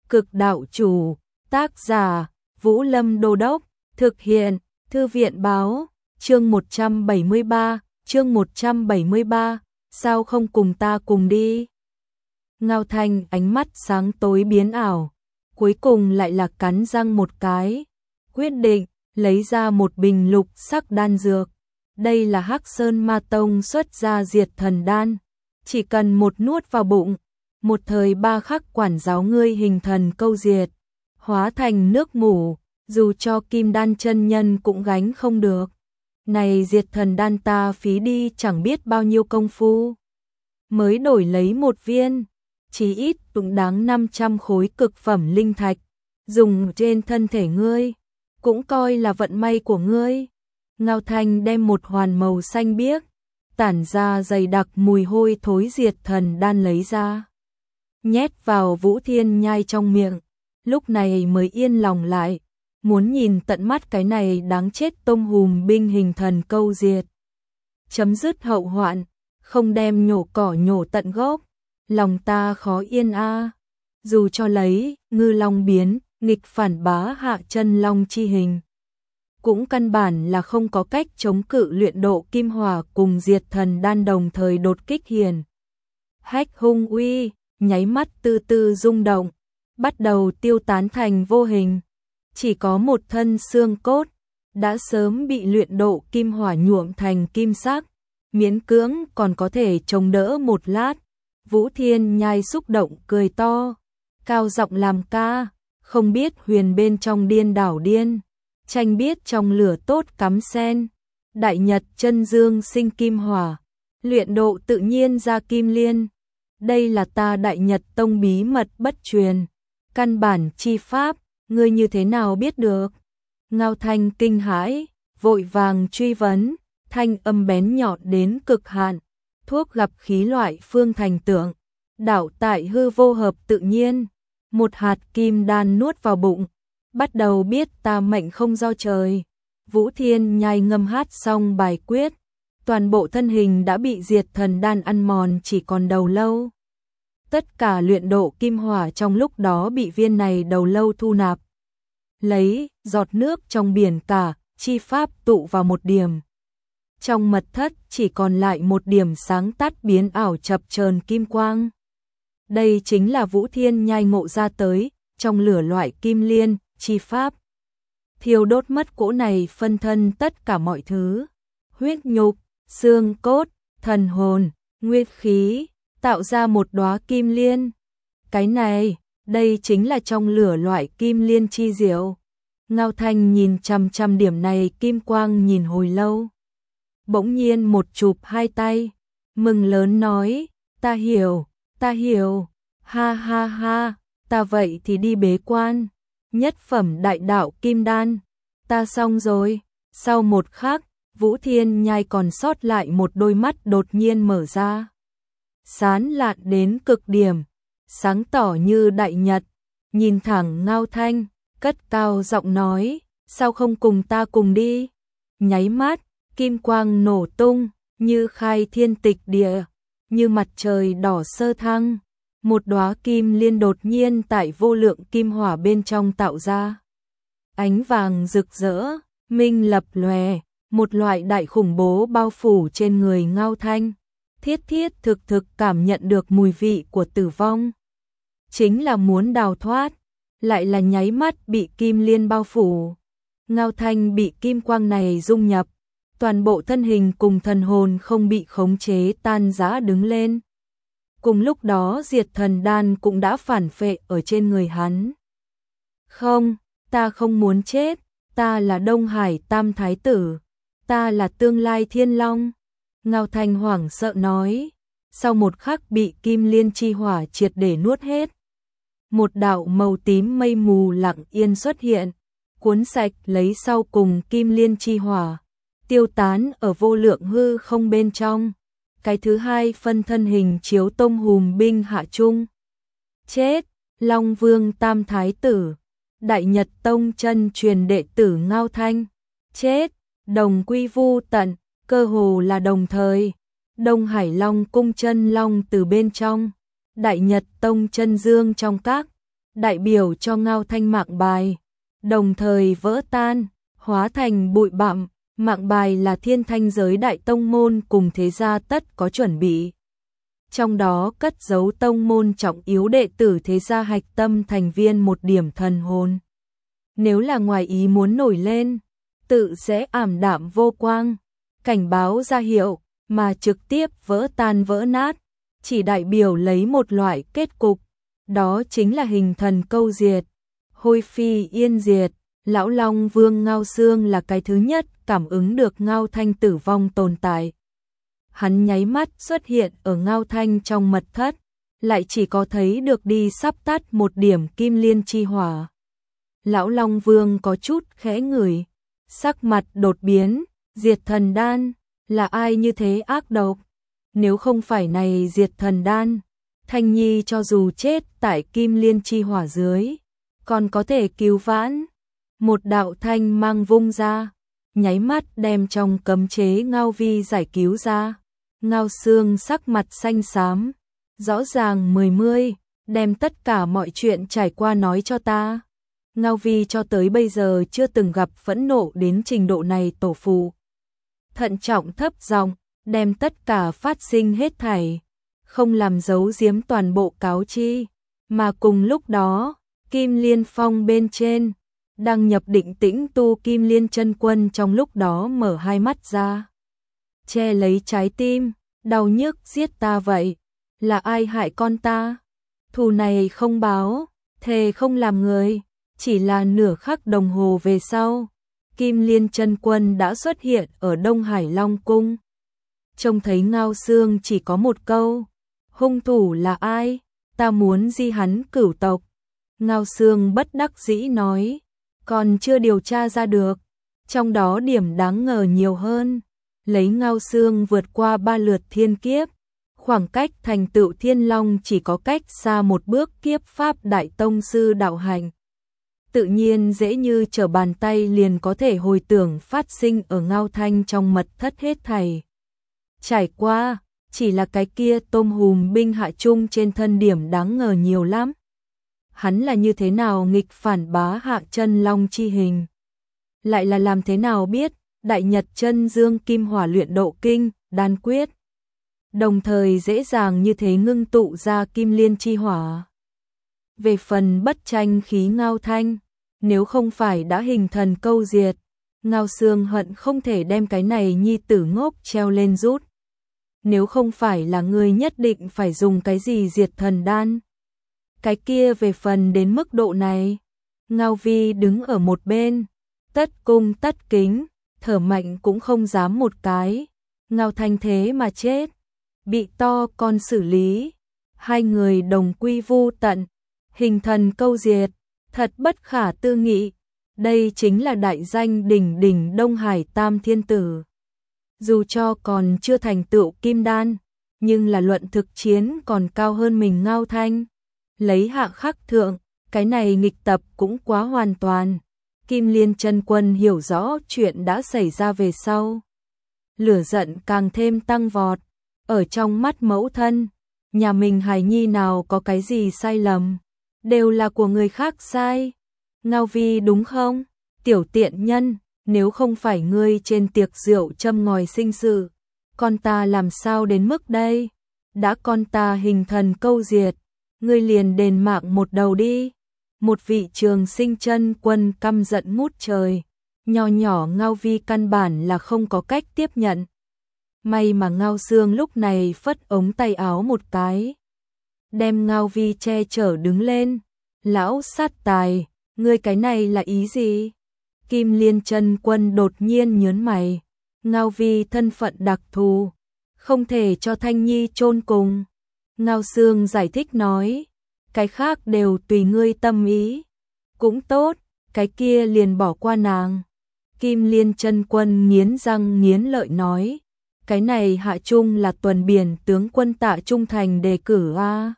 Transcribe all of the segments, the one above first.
Cực đạo chủ, tác giả, Vũ Lâm Đô Đốc, thực hiện, Thư viện báo, chương 173, sao không cùng ta cùng đi? Ngao Thanh ánh mắt sáng tối biến ảo, cuối cùng lại là cắn răng một cái, quyết định lấy ra một bình lục sắc đan dược. Đây là Hắc Sơn Ma Tông xuất ra diệt thần đan, chỉ cần một nuốt vào bụng, một thời ba khắc quản giáo ngươi hình thần câu diệt, hóa thành nước mủ, dù cho Kim Đan chân nhân cũng gánh không được. Này diệt thần đan ta phí đi chẳng biết bao nhiêu công phu, mới đổi lấy một viên, chỉ ít cũng đáng 500 khối cực phẩm linh thạch, dùng trên thân thể ngươi, cũng coi là vận may của ngươi. Ngao Thanh đem một hoàn màu xanh biếc, tản ra dày đặc mùi hôi thối diệt thần đan lấy ra, nhét vào Vũ Thiên Nhai trong miệng, lúc này mới yên lòng lại, muốn nhìn tận mắt cái này đáng chết tôm hùm binh hình thần câu diệt. Chấm dứt hậu hoạn, không đem nhổ cỏ nhổ tận gốc, lòng ta khó yên a. Dù cho lấy ngư long biến, nghịch phản bá hạ chân long chi hình, cũng căn bản là không có cách chống cự luyện độ kim hỏa cùng diệt thần đan đồng thời đột kích hiền. Hách hung uy, nháy mắt từ từ rung động, bắt đầu tiêu tán thành vô hình. Chỉ có một thân xương cốt, đã sớm bị luyện độ kim hỏa nhuộm thành kim sắc, miễn cưỡng còn có thể chống đỡ một lát. Vũ Thiên Nhai xúc động cười to, cao giọng làm ca, không biết huyền bên trong điên đảo điên, tranh biết trong lửa tốt cắm sen, đại nhật chân dương sinh kim hỏa, luyện độ tự nhiên ra kim liên. Đây là ta Đại Nhật Tông bí mật bất truyền, căn bản chi pháp, ngươi như thế nào biết được? Ngao Thanh kinh hãi, vội vàng truy vấn, thanh âm bén nhọn đến cực hạn, thuốc gặp khí loại phương thành tượng, đạo tại hư vô hợp tự nhiên, một hạt kim đan nuốt vào bụng, bắt đầu biết ta mệnh không do trời. Vũ Thiên Nhai ngâm hát xong bài quyết, toàn bộ thân hình đã bị diệt thần đan ăn mòn chỉ còn đầu lâu. Tất cả luyện độ kim hỏa trong lúc đó bị viên này đầu lâu thu nạp. Lấy giọt nước trong biển cả, chi pháp tụ vào một điểm. Trong mật thất chỉ còn lại một điểm sáng tắt biến ảo chập chờn kim quang. Đây chính là Vũ Thiên Nhai ngộ ra tới, trong lửa loại kim liên, chi pháp. Thiêu đốt mất cỗ này phân thân tất cả mọi thứ. Huyết nhục, xương cốt, thần hồn, nguyên khí, tạo ra một đóa kim liên. Cái này, đây chính là trong lửa loại kim liên chi diệu. Ngao Thanh nhìn chằm chằm điểm này kim quang nhìn hồi lâu. Bỗng nhiên một chụp hai tay, mừng lớn nói, ta hiểu, ha ha ha, ta vậy thì đi bế quan, nhất phẩm đại đạo kim đan, ta xong rồi. Sau một khắc, Vũ Thiên Nhai còn sót lại một đôi mắt đột nhiên mở ra, sáng lạn đến cực điểm, sáng tỏ như đại nhật, nhìn thẳng Ngao Thanh, cất cao giọng nói, sao không cùng ta cùng đi? Nháy mắt, kim quang nổ tung, như khai thiên tịch địa, như mặt trời đỏ sơ thăng, một đóa kim liên đột nhiên tại vô lượng kim hỏa bên trong tạo ra. Ánh vàng rực rỡ, minh lập lòe, một loại đại khủng bố bao phủ trên người Ngao Thanh. Thiết thực cảm nhận được mùi vị của tử vong. Chính là muốn đào thoát, lại là nháy mắt bị kim liên bao phủ. Ngao Thanh bị kim quang này dung nhập, toàn bộ thân hình cùng thần hồn không bị khống chế tan rã đứng lên. Cùng lúc đó diệt thần đan cũng đã phản phệ ở trên người hắn. Không, ta không muốn chết, ta là Đông Hải Tam Thái Tử, ta là tương lai Thiên Long. Ngao Thanh hoảng sợ nói, sau một khắc bị kim liên chi hỏa triệt để nuốt hết. Một đạo màu tím mây mù lặng yên xuất hiện, cuốn sạch lấy sau cùng kim liên chi hỏa, tiêu tán ở vô lượng hư không bên trong. Cái thứ hai phân thân hình chiếu tôm hùm binh hạ trung. Chết, Long Vương Tam Thái Tử, Đại Nhật Tông chân truyền đệ tử Ngao Thanh. Chết, đồng quy vu tận, cơ hồ là đồng thời. Đông Hải Long cung chân long từ bên trong, Đại Nhật Tông chân dương trong các, đại biểu cho Ngao Thanh mạng bài, đồng thời vỡ tan, hóa thành bụi bặm. Mạng bài là Thiên Thanh giới đại tông môn cùng thế gia tất có chuẩn bị. Trong đó cất giấu tông môn trọng yếu đệ tử thế gia hạch tâm thành viên một điểm thần hồn. Nếu là ngoài ý muốn nổi lên, tự sẽ ảm đạm vô quang, cảnh báo ra hiệu, mà trực tiếp vỡ tan vỡ nát, chỉ đại biểu lấy một loại kết cục, đó chính là hình thần câu diệt, hôi phi yên diệt. Lão Long Vương Ngao Xương là cái thứ nhất cảm ứng được Ngao Thanh tử vong tồn tại. Hắn nháy mắt xuất hiện ở Ngao Thanh trong mật thất, lại chỉ có thấy được đi sắp tắt một điểm kim liên chi hỏa. Lão Long Vương có chút khẽ ngửi, sắc mặt đột biến, diệt thần đan, là ai như thế ác độc? Nếu không phải này diệt thần đan, Thanh Nhi cho dù chết tại kim liên chi hỏa dưới, còn có thể cứu vãn. Một đạo thanh mang vung ra, nháy mắt đem trong cấm chế Ngao Vi giải cứu ra. Ngao Xương sắc mặt xanh xám, rõ ràng mươi, đem tất cả mọi chuyện trải qua nói cho ta. Ngao Vi cho tới bây giờ chưa từng gặp phẫn nộ đến trình độ này tổ phụ. Thận trọng thấp giọng, đem tất cả phát sinh hết thảy, không làm giấu giếm toàn bộ cáo chi, mà cùng lúc đó, Kim Liên Phong bên trên, đang nhập định tĩnh tu Kim Liên chân quân trong lúc đó mở hai mắt ra, che lấy trái tim, đau nhức giết ta vậy, là ai hại con ta? Thù này không báo, thề không làm người. Chỉ là nửa khắc đồng hồ về sau, Kim Liên chân quân đã xuất hiện ở Đông Hải Long Cung. Trông thấy Ngao Xương chỉ có một câu, hung thủ là ai? Ta muốn di hắn cửu tộc. Ngao Xương bất đắc dĩ nói, còn chưa điều tra ra được, trong đó điểm đáng ngờ nhiều hơn. Lấy Ngao Xương vượt qua 3 lượt thiên kiếp, khoảng cách thành tựu Thiên Long chỉ có cách xa một bước kiếp pháp đại tông sư đạo hành. Tự nhiên dễ như trở bàn tay liền có thể hồi tưởng phát sinh ở Ngao Thanh trong mật thất hết thảy. Trải qua, chỉ là cái kia tôm hùm binh hạ trung trên thân điểm đáng ngờ nhiều lắm. Hắn là như thế nào nghịch phản bá hạ chân long chi hình? Lại là làm thế nào biết đại nhật chân dương kim hỏa luyện độ kinh, đan quyết? Đồng thời dễ dàng như thế ngưng tụ ra kim liên chi hỏa. Về phần bất tranh khí Ngao Thanh, nếu không phải đã hình thần câu diệt, Ngao Xương hận không thể đem cái này nhi tử ngốc treo lên rút. Nếu không phải là người nhất định phải dùng cái gì diệt thần đan. Cái kia về phần đến mức độ này, Ngao Vi đứng ở một bên, tất cung tất kính, thở mạnh cũng không dám một cái. Ngao Thanh thế mà chết, bị to con xử lý, hai người đồng quy vu tận, hình thần câu diệt, thật bất khả tư nghị. Đây chính là đại danh đỉnh đỉnh Đông Hải Tam Thiên Tử. Dù cho còn chưa thành tựu kim đan, nhưng là luận thực chiến còn cao hơn mình Ngao Thanh. Lấy hạ khắc thượng, cái này nghịch tập cũng quá hoàn toàn. Kim Liên chân quân hiểu rõ chuyện đã xảy ra về sau. Lửa giận càng thêm tăng vọt. Ở trong mắt mẫu thân, nhà mình hài nhi nào có cái gì sai lầm, đều là của người khác sai. Ngao Vi đúng không? Tiểu tiện nhân, nếu không phải ngươi trên tiệc rượu châm ngòi sinh sự, con ta làm sao đến mức đây? Đã con ta hình thần câu diệt, ngươi liền đền mạng một đầu đi. Một vị Trường Sinh chân quân căm giận ngút trời, nho nhỏ Ngao Vi căn bản là không có cách tiếp nhận. May mà Ngao Xương lúc này phất ống tay áo một cái, đem Ngao Vi che chở đứng lên. Lão sát tài, ngươi cái này là ý gì? Kim Liên chân quân đột nhiên nhớn mày. Ngao Vi thân phận đặc thù, không thể cho Thanh Nhi chôn cùng. Ngao Xương giải thích nói, cái khác đều tùy ngươi tâm ý. Cũng tốt, cái kia liền bỏ qua nàng. Kim Liên chân quân nghiến răng nghiến lợi nói, cái này hạ trung là tuần biển tướng quân Tạ Trung Thành đề cử a.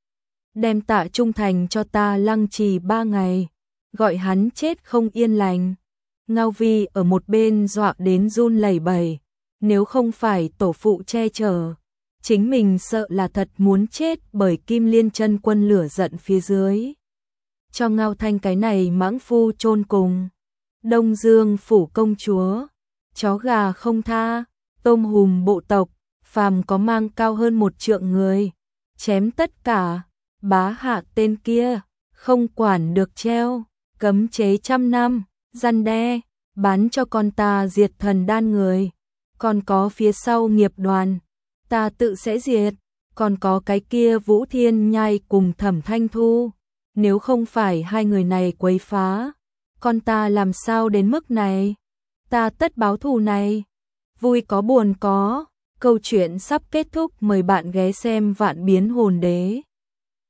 Đem Tạ Trung Thành cho ta lăng trì 3 ngày, gọi hắn chết không yên lành. Ngao Vi ở một bên dọa đến run lẩy bẩy, nếu không phải tổ phụ che chở, chính mình sợ là thật muốn chết bởi Kim Liên chân quân lửa giận phía dưới. cho Ngao Thanh cái này mãng phu chôn cùng. Đông Dương phủ công chúa, chó gà không tha, tôm hùm bộ tộc, phàm có mang cao hơn 1 trượng người, chém tất cả, bá hạ tên kia, không quản được treo, cấm chế 100 năm, răn đe, bán cho con ta diệt thần đan người, còn có phía sau nghiệp đoàn, ta tự sẽ diệt, còn có cái kia Vũ Thiên Nhai cùng Thẩm Thanh Thu, nếu không phải hai người này quấy phá, con ta làm sao đến mức này, ta tất báo thù này, vui có buồn có, câu chuyện sắp kết thúc, mời bạn ghé xem Vạn Biến Hồn Đế.